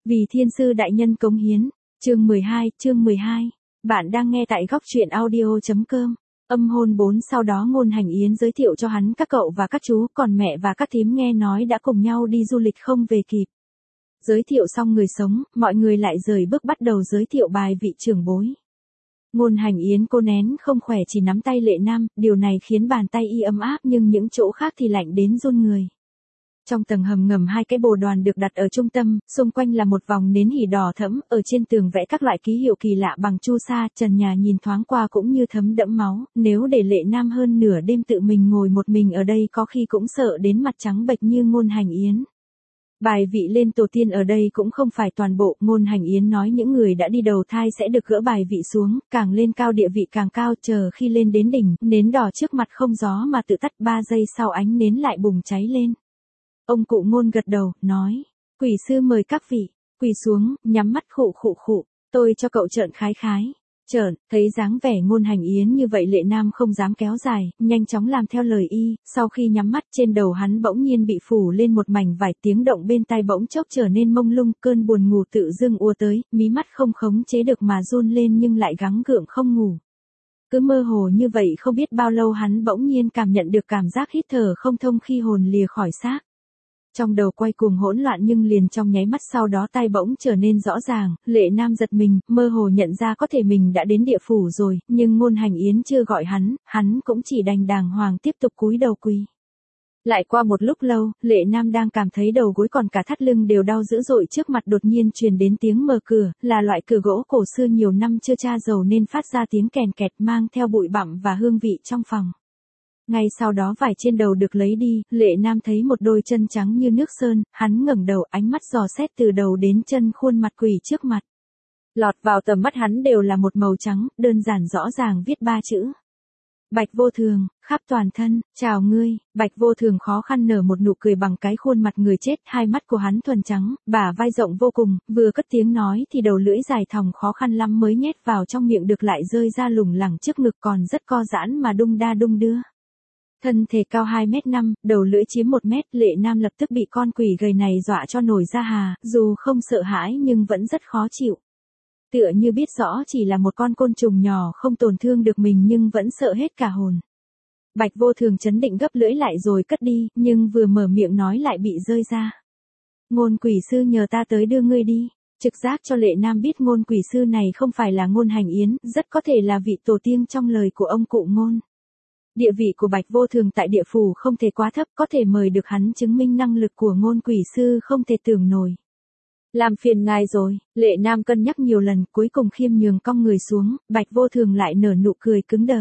Vì thiên sư đại nhân cống hiến. Chương 12. Bạn đang nghe tại góc truyện audio.com. Âm hôn 4. Sau đó Ngôn Hành Yến giới thiệu cho hắn các cậu và các chú, còn mẹ và các thím nghe nói đã cùng nhau đi du lịch không về kịp. Giới thiệu xong người sống, mọi người lại rời bước bắt đầu giới thiệu bài vị trưởng bối. Ngôn Hành Yến cô nén không khỏe chỉ nắm tay Lệ Nam, điều này khiến bàn tay y ấm áp nhưng những chỗ khác thì lạnh đến run người. Trong tầng hầm ngầm hai cái bồ đoàn được đặt ở trung tâm, xung quanh là một vòng nến hỉ đỏ thẫm, ở trên tường vẽ các loại ký hiệu kỳ lạ bằng chu sa, trần nhà nhìn thoáng qua cũng như thấm đẫm máu, nếu để Lệ Nam hơn nửa đêm tự mình ngồi một mình ở đây có khi cũng sợ đến mặt trắng bệch như Ngôn Hành Yến. Bài vị lên tổ tiên ở đây cũng không phải toàn bộ, Ngôn Hành Yến nói những người đã đi đầu thai sẽ được gỡ bài vị xuống, càng lên cao địa vị càng cao, chờ khi lên đến đỉnh, nến đỏ trước mặt không gió mà tự tắt, 3 giây sau ánh nến lại bùng cháy lên. Ông cụ Ngôn gật đầu, nói, quỷ sư mời các vị, quỳ xuống, nhắm mắt khụ, tôi cho cậu trợn khái. Trợn, thấy dáng vẻ Ngôn Hành Yến như vậy Lệ Nam không dám kéo dài, nhanh chóng làm theo lời y, sau khi nhắm mắt trên đầu hắn bỗng nhiên bị phủ lên một mảnh vải, tiếng động bên tai bỗng chốc trở nên mông lung, cơn buồn ngủ tự dưng ùa tới, mí mắt không khống chế được mà run lên nhưng lại gắng gượng không ngủ. Cứ mơ hồ như vậy không biết bao lâu hắn bỗng nhiên cảm nhận được cảm giác hít thở không thông khi hồn lìa khỏi xác. Trong đầu quay cuồng hỗn loạn nhưng liền trong nháy mắt sau đó tai bỗng trở nên rõ ràng, Lệ Nam giật mình, mơ hồ nhận ra có thể mình đã đến địa phủ rồi, nhưng Ngôn Hành Yến chưa gọi hắn cũng chỉ đành đàng hoàng tiếp tục cúi đầu quỳ. Lại qua một lúc lâu, Lệ Nam đang cảm thấy đầu gối còn cả thắt lưng đều đau dữ dội, trước mặt đột nhiên truyền đến tiếng mở cửa, là loại cửa gỗ cổ xưa nhiều năm chưa tra dầu nên phát ra tiếng kèn kẹt mang theo bụi bặm và hương vị trong phòng. Ngay sau đó vải trên đầu được lấy đi, Lệ Nam thấy một đôi chân trắng như nước sơn, hắn ngẩng đầu, ánh mắt dò xét từ đầu đến chân khuôn mặt quỷ trước mặt. Lọt vào tầm mắt hắn đều là một màu trắng, đơn giản rõ ràng viết 3 chữ. Bạch Vô Thường, khắp toàn thân, chào ngươi. Bạch Vô Thường khó khăn nở một nụ cười bằng cái khuôn mặt người chết, hai mắt của hắn thuần trắng, bả vai rộng vô cùng, vừa cất tiếng nói thì đầu lưỡi dài thòng khó khăn lắm mới nhét vào trong miệng được lại rơi ra lủng lẳng trước ngực, còn rất co giãn mà đung đa đung đưa. Thân thể cao 2m5, đầu lưỡi chiếm 1m, Lệ Nam lập tức bị con quỷ gầy này dọa cho nổi da hà, dù không sợ hãi nhưng vẫn rất khó chịu. Tựa như biết rõ chỉ là một con côn trùng nhỏ không tổn thương được mình nhưng vẫn sợ hết cả hồn. Bạch Vô Thường chấn định gấp lưỡi lại rồi cất đi, nhưng vừa mở miệng nói lại bị rơi ra. Ngôn quỷ sư nhờ ta tới đưa ngươi đi. Trực giác cho Lệ Nam biết ngôn quỷ sư này không phải là Ngôn Hành Yến, rất có thể là vị tổ tiên trong lời của ông cụ Ngôn. Địa vị của Bạch Vô Thường tại địa phủ không thể quá thấp, có thể mời được hắn chứng minh năng lực của ngôn quỷ sư không thể tưởng nổi. Làm phiền ngài rồi, Lệ Nam cân nhắc nhiều lần, cuối cùng khiêm nhường cong người xuống, Bạch Vô Thường lại nở nụ cười cứng đờ.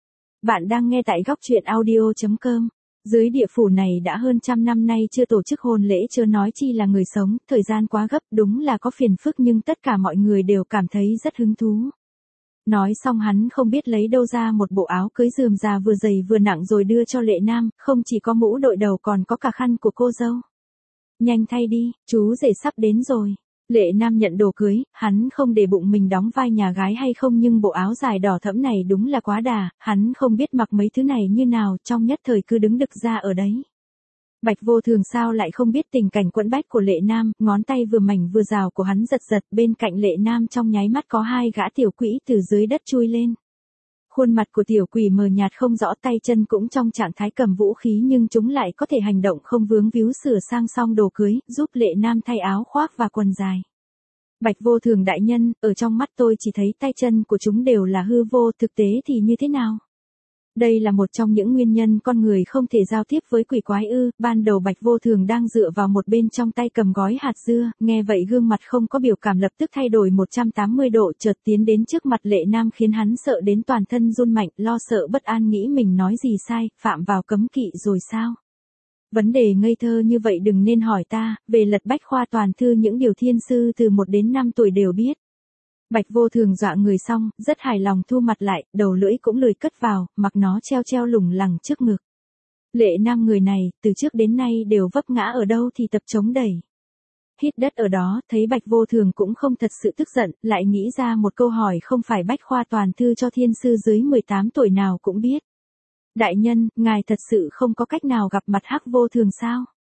Bạn đang nghe tại góc truyện audio.com. Dưới địa phủ này đã hơn 100 năm nay chưa tổ chức hôn lễ chớ nói chi là người sống, thời gian quá gấp, đúng là có phiền phức nhưng tất cả mọi người đều cảm thấy rất hứng thú. Nói xong hắn không biết lấy đâu ra một bộ áo cưới rườm rà vừa dày vừa nặng rồi đưa cho Lệ Nam, không chỉ có mũ đội đầu còn có cả khăn của cô dâu. Nhanh thay đi, chú rể sắp đến rồi. Lệ Nam nhận đồ cưới, hắn không để bụng mình đóng vai nhà gái hay không nhưng bộ áo dài đỏ thẫm này đúng là quá đà, hắn không biết mặc mấy thứ này như nào, trong nhất thời cứ đứng đực ra ở đấy. Bạch Vô Thường sao lại không biết tình cảnh quẫn bách của Lệ Nam, ngón tay vừa mảnh vừa rào của hắn giật giật, bên cạnh Lệ Nam trong nháy mắt có 2 gã tiểu quỷ từ dưới đất chui lên. Khuôn mặt của tiểu quỷ mờ nhạt không rõ, tay chân cũng trong trạng thái cầm vũ khí nhưng chúng lại có thể hành động không vướng víu, sửa sang xong đồ cưới, giúp Lệ Nam thay áo khoác và quần dài. Bạch Vô Thường đại nhân, ở trong mắt tôi chỉ thấy tay chân của chúng đều là hư vô, thực tế thì như thế nào? Đây là một trong những nguyên nhân con người không thể giao tiếp với quỷ quái ư. Ban đầu Bạch Vô Thường đang dựa vào một bên trong tay cầm gói hạt dưa, nghe vậy gương mặt không có biểu cảm lập tức thay đổi 180 độ, chợt tiến đến trước mặt Lệ Nam khiến hắn sợ đến toàn thân run mạnh, lo sợ bất an nghĩ mình nói gì sai, phạm vào cấm kỵ rồi sao? Vấn đề ngây thơ như vậy đừng nên hỏi ta, về lật bách khoa toàn thư những điều thiên sư từ 1 đến 5 tuổi đều biết. Bạch Vô Thường dọa người xong, rất hài lòng thu mặt lại, đầu lưỡi cũng lười cất vào, mặc nó treo lủng lẳng trước ngực. Lệ Nam người này, từ trước đến nay đều vấp ngã ở đâu thì tập chống đẩy. Hít đất ở đó, thấy Bạch Vô Thường cũng không thật sự tức giận, lại nghĩ ra một câu hỏi không phải bách khoa toàn thư cho thiên sư dưới 18 tuổi nào cũng biết. Đại nhân, ngài thật sự không có cách nào gặp mặt Hắc Vô Thường sao?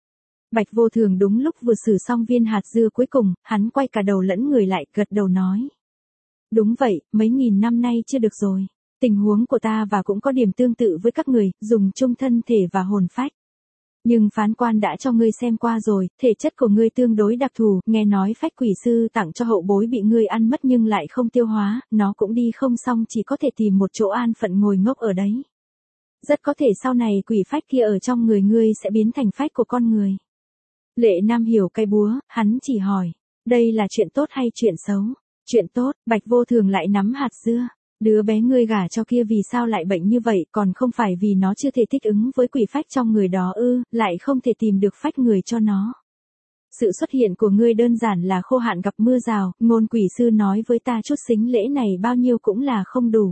Bạch Vô Thường đúng lúc vừa xử xong viên hạt dưa cuối cùng, hắn quay cả đầu lẫn người lại, gật đầu nói. Đúng vậy, mấy nghìn năm nay chưa được rồi. Tình huống của ta và cũng có điểm tương tự với các người, dùng chung thân thể và hồn phách. Nhưng phán quan đã cho ngươi xem qua rồi, thể chất của ngươi tương đối đặc thù, nghe nói phách quỷ sư tặng cho hậu bối bị ngươi ăn mất nhưng lại không tiêu hóa, nó cũng đi không xong chỉ có thể tìm một chỗ an phận ngồi ngốc ở đấy. Rất có thể sau này quỷ phách kia ở trong người ngươi sẽ biến thành phách của con người. Lệ Nam hiểu cái búa, hắn chỉ hỏi, đây là chuyện tốt hay chuyện xấu? Chuyện tốt, Bạch Vô Thường lại nắm hạt dưa. Đứa bé ngươi gả cho kia vì sao lại bệnh như vậy, còn không phải vì nó chưa thể thích ứng với quỷ phách trong người đó ư, lại không thể tìm được phách người cho nó. Sự xuất hiện của ngươi đơn giản là khô hạn gặp mưa rào, ngôn quỷ sư nói với ta chút sính lễ này bao nhiêu cũng là không đủ.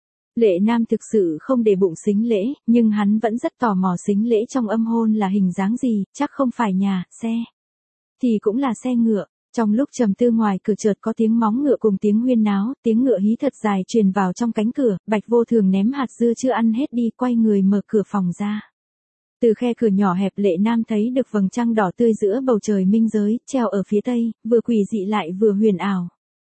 Lệ Nam thực sự không để bụng sính lễ, nhưng hắn vẫn rất tò mò sính lễ trong âm hôn là hình dáng gì, chắc không phải nhà, xe. Thì cũng là xe ngựa. Trong lúc trầm tư ngoài cửa chợt có tiếng móng ngựa cùng tiếng huyên náo, tiếng ngựa hí thật dài truyền vào trong cánh cửa, Bạch Vô Thường ném hạt dưa chưa ăn hết đi, quay người mở cửa phòng ra. Từ khe cửa nhỏ hẹp Lệ Nam thấy được vầng trăng đỏ tươi giữa bầu trời minh giới, treo ở phía tây, vừa quỷ dị lại vừa huyền ảo.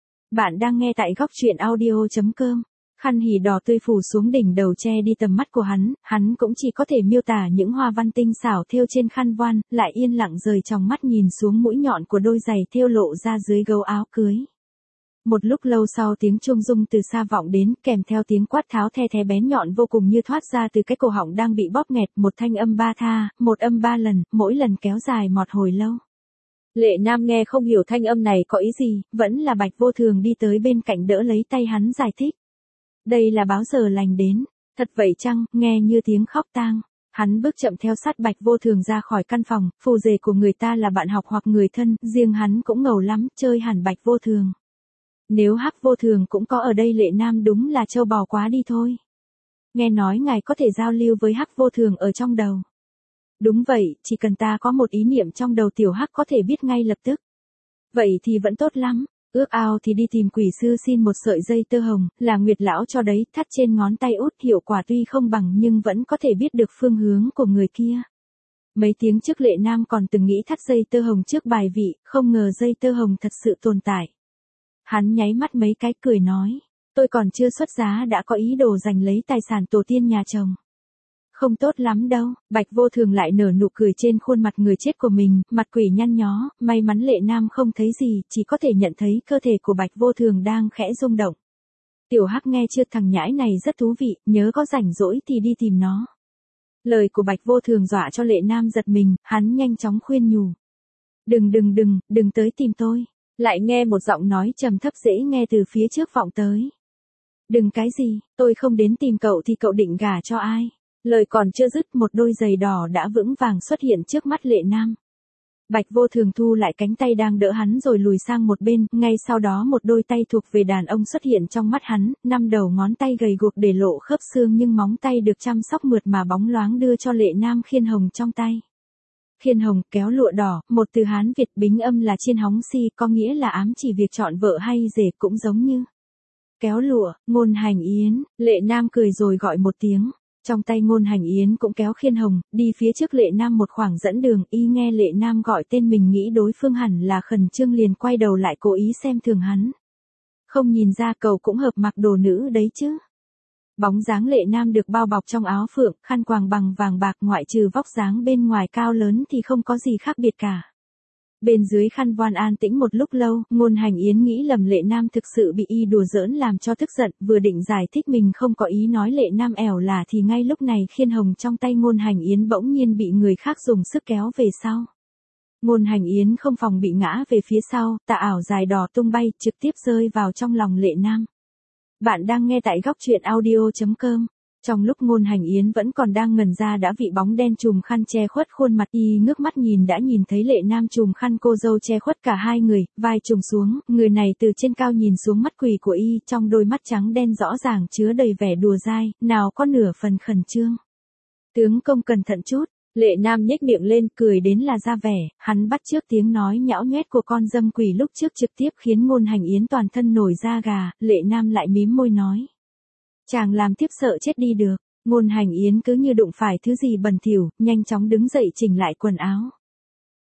Bạn đang nghe tại góc truyện audio.com. Khăn hỉ đỏ tươi phủ xuống đỉnh đầu che đi tầm mắt của hắn cũng chỉ có thể miêu tả những hoa văn tinh xảo thêu trên khăn voan, lại yên lặng rời trong mắt nhìn xuống mũi nhọn của đôi giày thêu lộ ra dưới gấu áo cưới. Một lúc lâu sau tiếng chuông rung từ xa vọng đến, kèm theo tiếng quát tháo the thé bén nhọn vô cùng như thoát ra từ cái cổ họng đang bị bóp nghẹt, một thanh âm ba tha, một âm ba lần, mỗi lần kéo dài một hồi lâu. Lệ Nam nghe không hiểu thanh âm này có ý gì, vẫn là Bạch Vô Thường đi tới bên cạnh đỡ lấy tay hắn giải thích. Đây là báo giờ lành đến, thật vậy chăng, nghe như tiếng khóc tang. Hắn bước chậm theo sát Bạch Vô Thường ra khỏi căn phòng, phù rể của người ta là bạn học hoặc người thân, riêng hắn cũng ngầu lắm, chơi hẳn Bạch Vô Thường. Nếu Hắc Vô Thường cũng có ở đây Lệ Nam đúng là trâu bò quá đi thôi. Nghe nói ngài có thể giao lưu với Hắc Vô Thường ở trong đầu. Đúng vậy, chỉ cần ta có một ý niệm trong đầu tiểu Hắc có thể biết ngay lập tức. Vậy thì vẫn tốt lắm. Ước ao thì đi tìm quỷ sư xin một sợi dây tơ hồng, là Nguyệt lão cho đấy, thắt trên ngón tay út, hiệu quả tuy không bằng nhưng vẫn có thể biết được phương hướng của người kia. Mấy tiếng trước Lệ Nam còn từng nghĩ thắt dây tơ hồng trước bài vị, không ngờ dây tơ hồng thật sự tồn tại. Hắn nháy mắt mấy cái cười nói, tôi còn chưa xuất giá đã có ý đồ giành lấy tài sản tổ tiên nhà chồng. Không tốt lắm đâu, Bạch Vô Thường lại nở nụ cười trên khuôn mặt người chết của mình, mặt quỷ nhăn nhó, may mắn Lệ Nam không thấy gì, chỉ có thể nhận thấy cơ thể của Bạch Vô Thường đang khẽ rung động. Tiểu Hắc nghe chưa, thằng nhãi này rất thú vị, nhớ có rảnh rỗi thì đi tìm nó. Lời của Bạch Vô Thường dọa cho Lệ Nam giật mình, hắn nhanh chóng khuyên nhủ. Đừng tới tìm tôi. Lại nghe một giọng nói trầm thấp dễ nghe từ phía trước vọng tới. Đừng cái gì, tôi không đến tìm cậu thì cậu định gả cho ai? Lời còn chưa dứt một đôi giày đỏ đã vững vàng xuất hiện trước mắt Lệ Nam. Bạch Vô Thường thu lại cánh tay đang đỡ hắn rồi lùi sang một bên, ngay sau đó một đôi tay thuộc về đàn ông xuất hiện trong mắt hắn, 5 đầu ngón tay gầy guộc để lộ khớp xương nhưng móng tay được chăm sóc mượt mà bóng loáng đưa cho Lệ Nam khiên hồng trong tay. Khiên hồng, kéo lụa đỏ, một từ Hán Việt bính âm là chiên hóng si, có nghĩa là ám chỉ việc chọn vợ hay rể, cũng giống như kéo lụa, Ngôn Hành Yến. Lệ Nam cười rồi gọi một tiếng. Trong tay Ngôn Hành Yến cũng kéo khiên hồng, đi phía trước Lệ Nam một khoảng dẫn đường, y nghe Lệ Nam gọi tên mình nghĩ đối phương hẳn là khẩn trương liền quay đầu lại cố ý xem thường hắn. Không nhìn ra cậu cũng hợp mặc đồ nữ đấy chứ. Bóng dáng Lệ Nam được bao bọc trong áo phượng, khăn quàng bằng vàng bạc, ngoại trừ vóc dáng bên ngoài cao lớn thì không có gì khác biệt cả. Bên dưới khăn voan an tĩnh một lúc lâu, Ngôn Hành Yến nghĩ lầm Lệ Nam thực sự bị y đùa giỡn làm cho tức giận, vừa định giải thích mình không có ý nói Lệ Nam ẻo là thì ngay lúc này khiên hồng trong tay Ngôn Hành Yến bỗng nhiên bị người khác dùng sức kéo về sau. Ngôn Hành Yến không phòng bị ngã về phía sau, tà ảo dài đỏ tung bay, trực tiếp rơi vào trong lòng Lệ Nam. Bạn đang nghe tại góc truyện audio.com. Trong lúc Ngôn Hành Yến vẫn còn đang ngẩn ra đã bị bóng đen trùm khăn che khuất khuôn mặt, y ngước mắt nhìn đã nhìn thấy Lệ Nam trùm khăn cô dâu che khuất cả hai người, vai trùng xuống, người này từ trên cao nhìn xuống mắt quỷ của y, trong đôi mắt trắng đen rõ ràng chứa đầy vẻ đùa dai, nào có nửa phần khẩn trương. Tướng công cẩn thận chút. Lệ Nam nhếch miệng lên, cười đến là ra vẻ, hắn bắt chước tiếng nói nhão nhoét của con dâm quỷ lúc trước trực tiếp khiến Ngôn Hành Yến toàn thân nổi da gà, Lệ Nam lại mím môi nói. Chàng làm thiếp sợ chết đi được. Ngôn Hành Yến cứ như đụng phải thứ gì bẩn thỉu, nhanh chóng đứng dậy chỉnh lại quần áo.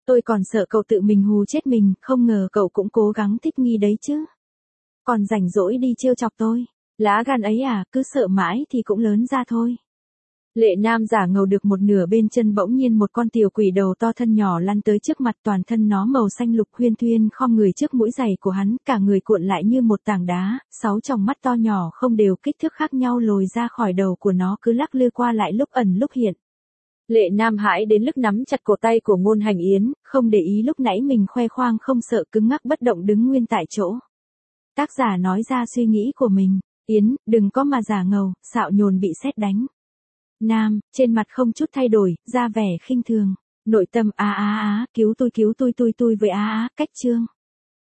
Tôi còn sợ cậu tự mình hù chết mình, không ngờ cậu cũng cố gắng thích nghi đấy chứ. Còn rảnh rỗi đi trêu chọc tôi. Lá gan ấy à, cứ sợ mãi thì cũng lớn ra thôi. Lệ Nam giả ngầu được một nửa bên chân bỗng nhiên một con tiểu quỷ đầu to thân nhỏ lăn tới trước mặt, toàn thân nó màu xanh lục. Huyên Thuyên khom người trước mũi giày của hắn, cả người cuộn lại như một tảng đá, 6 tròng mắt to nhỏ không đều kích thước khác nhau lồi ra khỏi đầu của nó, cứ lắc lư qua lại lúc ẩn lúc hiện. Lệ Nam hãi đến mức nắm chặt cổ tay của Ngôn Hành Yến, không để ý lúc nãy mình khoe khoang không sợ, cứng ngắc bất động đứng nguyên tại chỗ. Tác giả nói ra suy nghĩ của mình. Yến, đừng có mà giả ngầu, xạo nhồn bị sét đánh. Nam, trên mặt không chút thay đổi, ra vẻ khinh thường. Nội tâm cứu tôi với với cách chương.